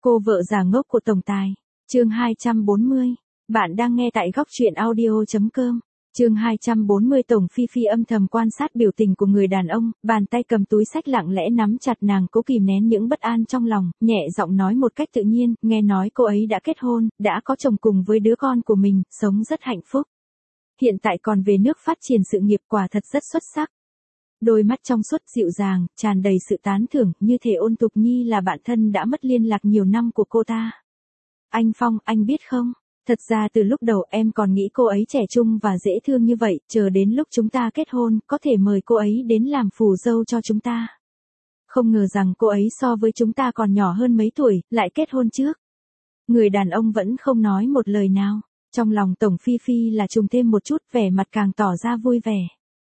Cô vợ già ngốc của tổng tài. Chương 240. Bạn đang nghe tại góc truyện audio.com. Chương 240. Tổng Phi Phi âm thầm quan sát biểu tình của người đàn ông, bàn tay cầm túi xách lặng lẽ nắm chặt, nàng cố kìm nén những bất an trong lòng, nhẹ giọng nói một cách tự nhiên, nghe nói cô ấy đã kết hôn, đã có chồng cùng với đứa con của mình, sống rất hạnh phúc. Hiện tại còn về nước phát triển sự nghiệp, quả thật rất xuất sắc. Đôi mắt trong suốt dịu dàng, tràn đầy sự tán thưởng, như thể Ôn Tục Nhi là bạn thân đã mất liên lạc nhiều năm của cô ta. Anh Phong, anh biết không? Thật ra từ lúc đầu em còn nghĩ cô ấy trẻ trung và dễ thương như vậy, chờ đến lúc chúng ta kết hôn, có thể mời cô ấy đến làm phù dâu cho chúng ta. Không ngờ rằng cô ấy so với chúng ta còn nhỏ hơn mấy tuổi, lại kết hôn trước. Người đàn ông vẫn không nói một lời nào. Trong lòng Tổng Phi Phi là trùng thêm một chút, vẻ mặt càng tỏ ra vui vẻ.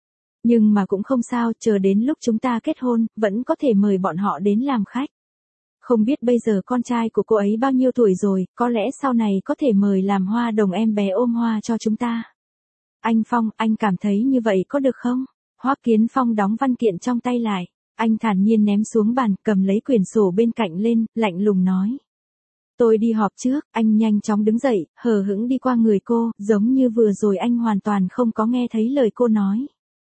Nhưng mà cũng không sao, chờ đến lúc chúng ta kết hôn, vẫn có thể mời bọn họ đến làm khách. Không biết bây giờ con trai của cô ấy bao nhiêu tuổi rồi, có lẽ sau này có thể mời làm hoa đồng em bé ôm hoa cho chúng ta. Anh Phong, anh cảm thấy như vậy có được không? Hoắc Kiến Phong đóng văn kiện trong tay lại. Anh thản nhiên ném xuống bàn, cầm lấy quyển sổ bên cạnh lên, lạnh lùng nói. Tôi đi họp trước. Anh nhanh chóng đứng dậy, hờ hững đi qua người cô, giống như vừa rồi anh hoàn toàn không có nghe thấy lời cô nói.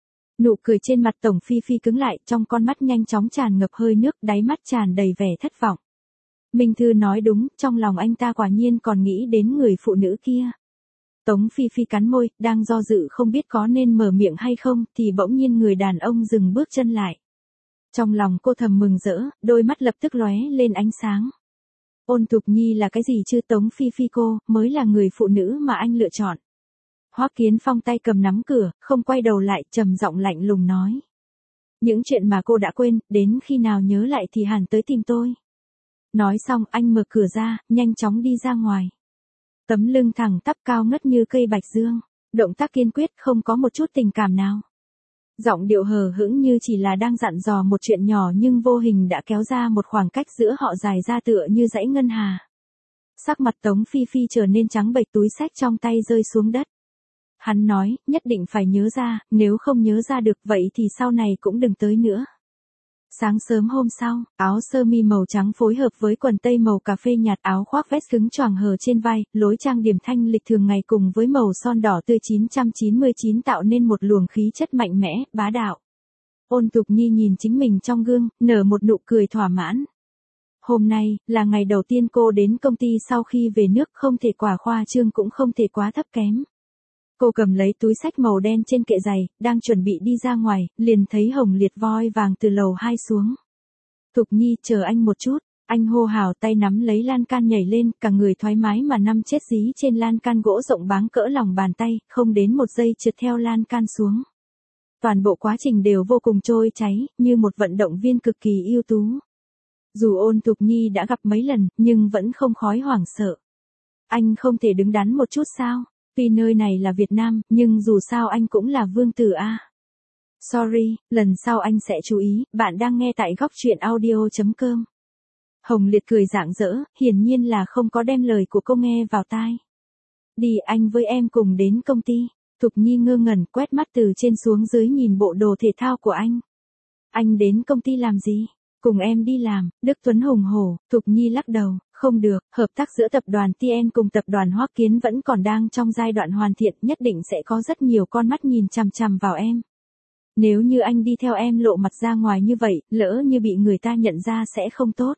Nụ cười trên mặt Tổng Phi Phi cứng lại, trong con mắt nhanh chóng tràn ngập hơi nước, đáy mắt tràn đầy vẻ thất vọng. Minh Thư nói đúng, trong lòng anh ta quả nhiên còn nghĩ đến người phụ nữ kia. Tống Phi Phi cắn môi, đang do dự không biết có nên mở miệng hay không, thì bỗng nhiên người đàn ông dừng bước chân lại. Trong lòng cô thầm mừng rỡ, đôi mắt lập tức lóe lên ánh sáng. Ôn Tục Nhi là cái gì chứ? Tống Phi Phi cô mới là người phụ nữ mà anh lựa chọn. Hoắc Kiến Phong tay cầm nắm cửa, không quay đầu lại, trầm giọng lạnh lùng nói. Những chuyện mà cô đã quên, đến khi nào nhớ lại thì hẳn tới tìm tôi. Nói xong anh mở cửa ra, nhanh chóng đi ra ngoài. Tấm lưng thẳng tắp cao ngất như cây bạch dương, động tác kiên quyết, không có một chút tình cảm nào. Giọng điệu hờ hững như chỉ là đang dặn dò một chuyện nhỏ, nhưng vô hình đã kéo ra một khoảng cách giữa họ dài ra tựa như dãy ngân hà. Sắc mặt Tống Phi Phi trở nên trắng bệch, túi xách trong tay rơi xuống đất. Hắn nói, nhất định phải nhớ ra, nếu không nhớ ra được vậy thì sau này cũng đừng tới nữa. Sáng sớm hôm sau, áo sơ mi màu trắng phối hợp với quần tây màu cà phê nhạt, áo khoác vest cứng choàng hở trên vai, lối trang điểm thanh lịch thường ngày cùng với màu son đỏ tươi 999 tạo nên một luồng khí chất mạnh mẽ, bá đạo. Ôn Tục Nhi nhìn chính mình trong gương, nở một nụ cười thỏa mãn. Hôm nay, là ngày đầu tiên cô đến công ty sau khi về nước, không thể quá khoa trương cũng không thể quá thấp kém. Cô cầm lấy túi xách màu đen trên kệ giày, đang chuẩn bị đi ra ngoài, liền thấy Hồng Liệt voi vàng từ lầu 2 xuống. Thục Nhi, chờ anh một chút. Anh hô hào, tay nắm lấy lan can nhảy lên, cả người thoải mái mà nằm chết dí trên lan can gỗ rộng báng cỡ lòng bàn tay, không đến một giây trượt theo lan can xuống. Toàn bộ quá trình đều vô cùng trôi chảy, như một vận động viên cực kỳ ưu tú. Dù Ôn Tục Nhi đã gặp mấy lần, nhưng vẫn không khói hoảng sợ. Anh không thể đứng đắn một chút sao? Tuy nơi này là Việt Nam, nhưng dù sao anh cũng là vương tử a. Sorry, lần sau anh sẽ chú ý. Bạn đang nghe tại góc truyện audio.com. Hồng Liệt cười rạng rỡ, hiển nhiên là không có đem lời của cô nghe vào tai. Đi, anh với em cùng đến công ty. Thục Nhi ngơ ngẩn, quét mắt từ trên xuống dưới nhìn bộ đồ thể thao của anh. Anh đến công ty làm gì? Cùng em đi làm. Đức Tuấn hùng hổ. Thục Nhi lắc đầu. Không được, hợp tác giữa tập đoàn TN cùng tập đoàn Hoắc Kiến vẫn còn đang trong giai đoạn hoàn thiện, nhất định sẽ có rất nhiều con mắt nhìn chằm chằm vào em. Nếu như anh đi theo em lộ mặt ra ngoài như vậy, lỡ như bị người ta nhận ra sẽ không tốt.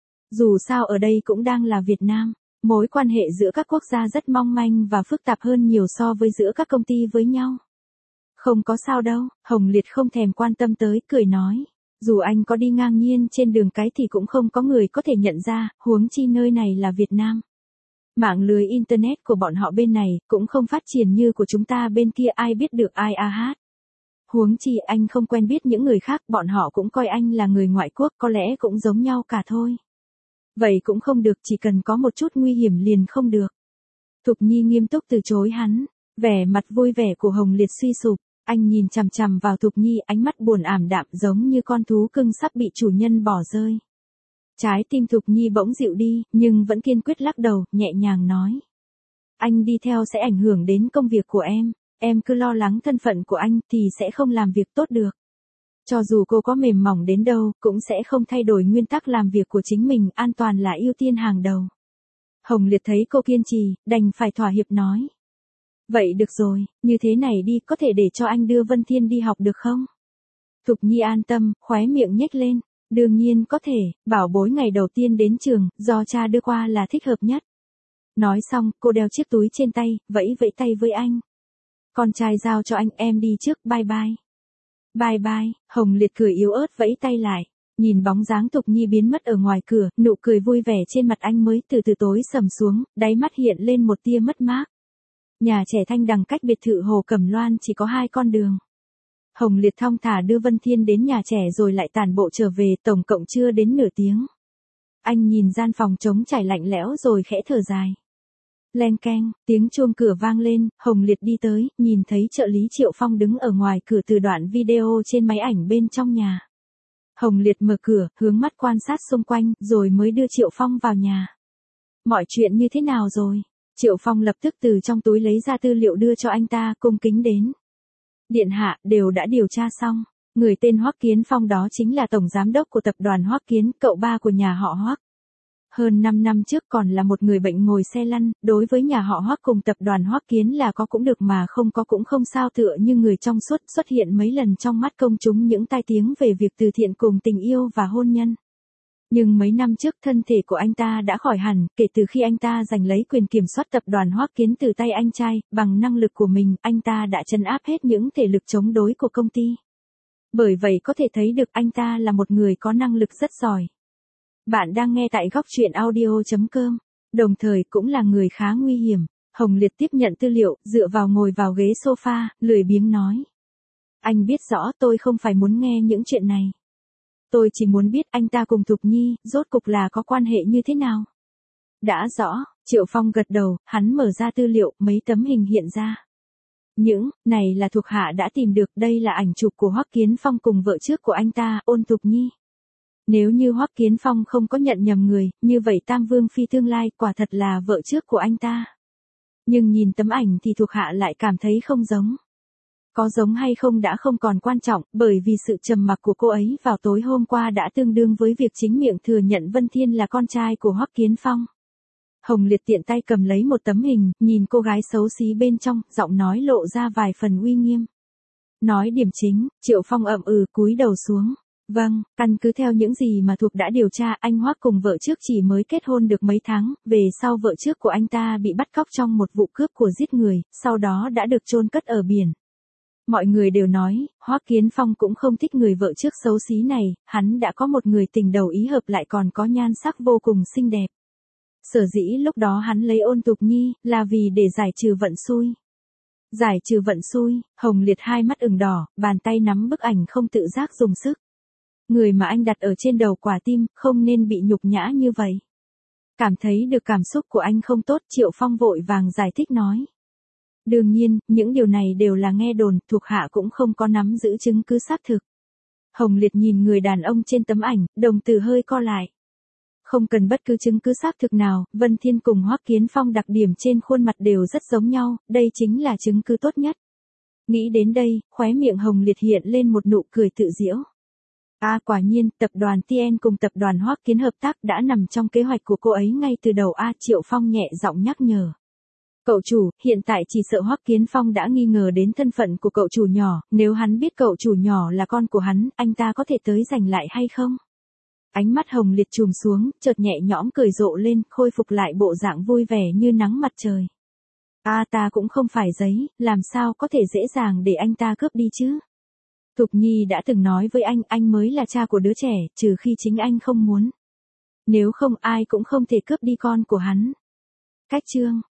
Dù sao ở đây cũng đang là Việt Nam, mối quan hệ giữa các quốc gia rất mong manh và phức tạp hơn nhiều so với giữa các công ty với nhau. Không có sao đâu, Hồng Liệt không thèm quan tâm tới, cười nói. Dù anh có đi ngang nhiên trên đường cái thì cũng không có người có thể nhận ra, huống chi nơi này là Việt Nam. Mạng lưới Internet của bọn họ bên này cũng không phát triển như của chúng ta bên kia, ai biết được ai a hát. Huống chi anh không quen biết những người khác, bọn họ cũng coi anh là người ngoại quốc, có lẽ cũng giống nhau cả thôi. Vậy cũng không được, chỉ cần có một chút nguy hiểm liền không được. Thục Nhi nghiêm túc từ chối hắn, vẻ mặt vui vẻ của Hồng Liệt suy sụp. Anh nhìn chằm chằm vào Thục Nhi, ánh mắt buồn ảm đạm giống như con thú cưng sắp bị chủ nhân bỏ rơi. Trái tim Thục Nhi bỗng dịu đi, nhưng vẫn kiên quyết lắc đầu, nhẹ nhàng nói. Anh đi theo sẽ ảnh hưởng đến công việc của em cứ lo lắng thân phận của anh thì sẽ không làm việc tốt được. Cho dù cô có mềm mỏng đến đâu, cũng sẽ không thay đổi nguyên tắc làm việc của chính mình, an toàn là ưu tiên hàng đầu. Hồng Liệt thấy cô kiên trì, đành phải thỏa hiệp nói. Vậy được rồi, như thế này đi, có thể để cho anh đưa Vân Thiên đi học được không? Thục Nhi an tâm, khóe miệng nhếch lên. Đương nhiên có thể, bảo bối ngày đầu tiên đến trường, do cha đưa qua là thích hợp nhất. Nói xong, cô đeo chiếc túi trên tay, vẫy vẫy tay với anh. Con trai giao cho anh, em đi trước, bye bye. Bye bye, Hồng Liệt cười yếu ớt vẫy tay lại. Nhìn bóng dáng Thục Nhi biến mất ở ngoài cửa, nụ cười vui vẻ trên mặt anh mới từ từ tối sầm xuống, đáy mắt hiện lên một tia mất mát. Nhà trẻ Thanh Đằng cách biệt thự Hồ Cẩm Loan chỉ có 2 con đường. Hồng Liệt thong thả đưa Vân Thiên đến nhà trẻ rồi lại tản bộ trở về, tổng cộng chưa đến nửa tiếng. Anh nhìn gian phòng trống trải lạnh lẽo rồi khẽ thở dài. Leng keng, tiếng chuông cửa vang lên, Hồng Liệt đi tới, nhìn thấy trợ lý Triệu Phong đứng ở ngoài cửa từ đoạn video trên máy ảnh bên trong nhà. Hồng Liệt mở cửa, hướng mắt quan sát xung quanh, rồi mới đưa Triệu Phong vào nhà. Mọi chuyện như thế nào rồi? Triệu Phong lập tức từ trong túi lấy ra tư liệu đưa cho anh ta, cung kính đến. Điện hạ, đều đã điều tra xong. Người tên Hoắc Kiến Phong đó chính là tổng giám đốc của tập đoàn Hoắc Kiến, cậu ba của nhà họ Hoắc. Hơn 5 năm trước còn là một người bệnh ngồi xe lăn, đối với nhà họ Hoắc cùng tập đoàn Hoắc Kiến là có cũng được mà không có cũng không sao, tựa như người trong suốt xuất hiện mấy lần trong mắt công chúng những tai tiếng về việc từ thiện cùng tình yêu và hôn nhân. Nhưng mấy năm trước thân thể của anh ta đã khỏi hẳn, kể từ khi anh ta giành lấy quyền kiểm soát tập đoàn Hoắc Kiến từ tay anh trai, bằng năng lực của mình, anh ta đã trấn áp hết những thể lực chống đối của công ty. Bởi vậy có thể thấy được anh ta là một người có năng lực rất giỏi. Bạn đang nghe tại góc truyện audio.com, đồng thời cũng là người khá nguy hiểm. Hồng Liệt tiếp nhận tư liệu, dựa vào ngồi vào ghế sofa, lười biếng nói. Anh biết rõ tôi không phải muốn nghe những chuyện này. Tôi chỉ muốn biết anh ta cùng Thục Nhi, rốt cục là có quan hệ như thế nào. Đã rõ, Triệu Phong gật đầu, hắn mở ra tư liệu, mấy tấm hình hiện ra. Những này là thuộc hạ đã tìm được, đây là ảnh chụp của Hoắc Kiến Phong cùng vợ trước của anh ta, Ôn Thục Nhi. Nếu như Hoắc Kiến Phong không có nhận nhầm người, như vậy Tam Vương Phi tương lai quả thật là vợ trước của anh ta. Nhưng nhìn tấm ảnh thì thuộc hạ lại cảm thấy không giống. Có giống hay không đã không còn quan trọng, bởi vì sự trầm mặc của cô ấy vào tối hôm qua đã tương đương với việc chính miệng thừa nhận Vân Thiên là con trai của Hoắc Kiến Phong. Hồng Liệt tiện tay cầm lấy một tấm hình, nhìn cô gái xấu xí bên trong, giọng nói lộ ra vài phần uy nghiêm. Nói điểm chính, Triệu Phong ậm cúi đầu xuống. Vâng, căn cứ theo những gì mà thuộc đã điều tra, anh Hoắc cùng vợ trước chỉ mới kết hôn được mấy tháng, về sau vợ trước của anh ta bị bắt cóc trong một vụ cướp của giết người, sau đó đã được chôn cất ở biển. Mọi người đều nói, Hoắc Kiến Phong cũng không thích người vợ trước xấu xí này, hắn đã có một người tình đầu ý hợp lại còn có nhan sắc vô cùng xinh đẹp. Sở dĩ lúc đó hắn lấy Ôn Thục Nhi, là vì để giải trừ vận xui. Giải trừ vận xui, Hồng Liệt hai mắt ửng đỏ, bàn tay nắm bức ảnh không tự giác dùng sức. Người mà anh đặt ở trên đầu quả tim, không nên bị nhục nhã như vậy. Cảm thấy được cảm xúc của anh không tốt, Triệu Phong vội vàng giải thích nói. Đương nhiên, những điều này đều là nghe đồn, thuộc hạ cũng không có nắm giữ chứng cứ xác thực. Hồng Liệt nhìn người đàn ông trên tấm ảnh, đồng tử hơi co lại. Không cần bất cứ chứng cứ xác thực nào, Vân Thiên cùng Hoắc Kiến Phong đặc điểm trên khuôn mặt đều rất giống nhau, đây chính là chứng cứ tốt nhất. Nghĩ đến đây, khóe miệng Hồng Liệt hiện lên một nụ cười tự giễu. Quả nhiên, tập đoàn TN cùng tập đoàn Hoắc Kiến hợp tác đã nằm trong kế hoạch của cô ấy ngay từ đầu. Triệu Phong nhẹ giọng nhắc nhở. Cậu chủ, hiện tại chỉ sợ Hoắc Kiến Phong đã nghi ngờ đến thân phận của cậu chủ nhỏ, nếu hắn biết cậu chủ nhỏ là con của hắn, anh ta có thể tới giành lại hay không? Ánh mắt Hồng Liệt trùm xuống, chợt nhẹ nhõm cười rộ lên, khôi phục lại bộ dạng vui vẻ như nắng mặt trời. Ta cũng không phải giấy, làm sao có thể dễ dàng để anh ta cướp đi chứ? Thục Nhi đã từng nói với anh mới là cha của đứa trẻ, trừ khi chính anh không muốn. Nếu không ai cũng không thể cướp đi con của hắn. Cách chương